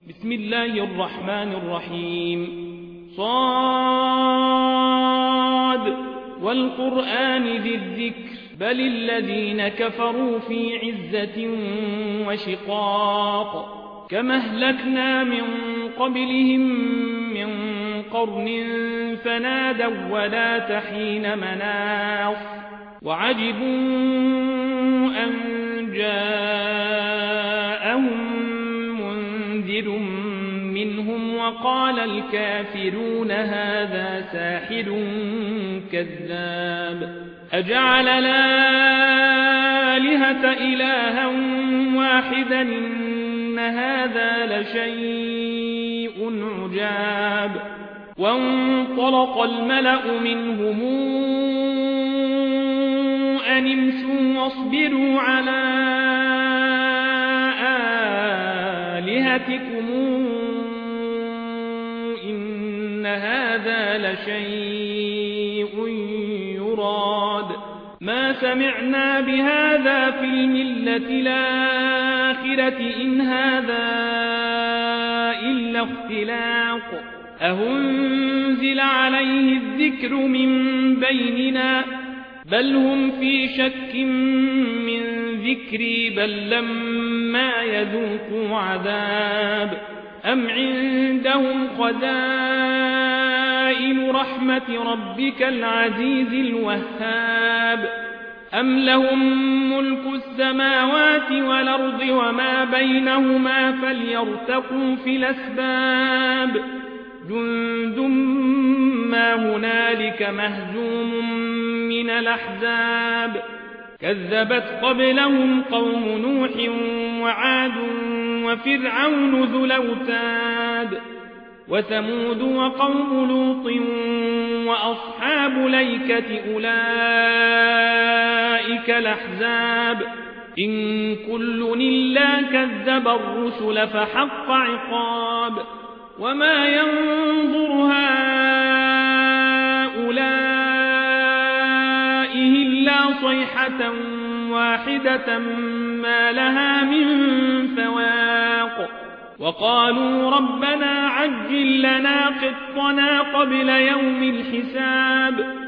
بسم الله الرحمن الرحيم صاد والقرآن ذي الذكر بل الذين كفروا في عزة وشقاق كما أهلكنا من قبلهم من قرن فنادوا ولا تحين مناص وعجبوا أن جاءهم منذر منهم وقال الكافرون هذا ساحر كذاب أجعل الآلهة إلها واحدا إن هذا لشيء عجاب وانطلق الملأ منهم أن امشوا واصبروا على آلهتكم إن هذا لشيء يراد ما سمعنا بهذا في الملة الآخرة إن هذا إلا اختلاق أهنزل عليه الذكر من بيننا بل هم في شك من ذكري بل لما يذوقوا عذاب أم عندهم خزائن رحمة ربك العزيز الوهاب أم لهم ملك السماوات والأرض وما بينهما فليرتقوا في الأسباب جند ما هنالك مهزوم من الأحزاب كذبت قبلهم قوم نوح وعاد وفرعون ذو الأوتاد وثمود وقوم لوط وأصحاب الأيكة أولئك الأحزاب إن كل إلا كذب الرسل فحق عقاب وما ينظر هؤلاء إلا صيحة واحدة ما لها من فواق وقالوا ربنا عجل لنا قطنا قبل يوم الحساب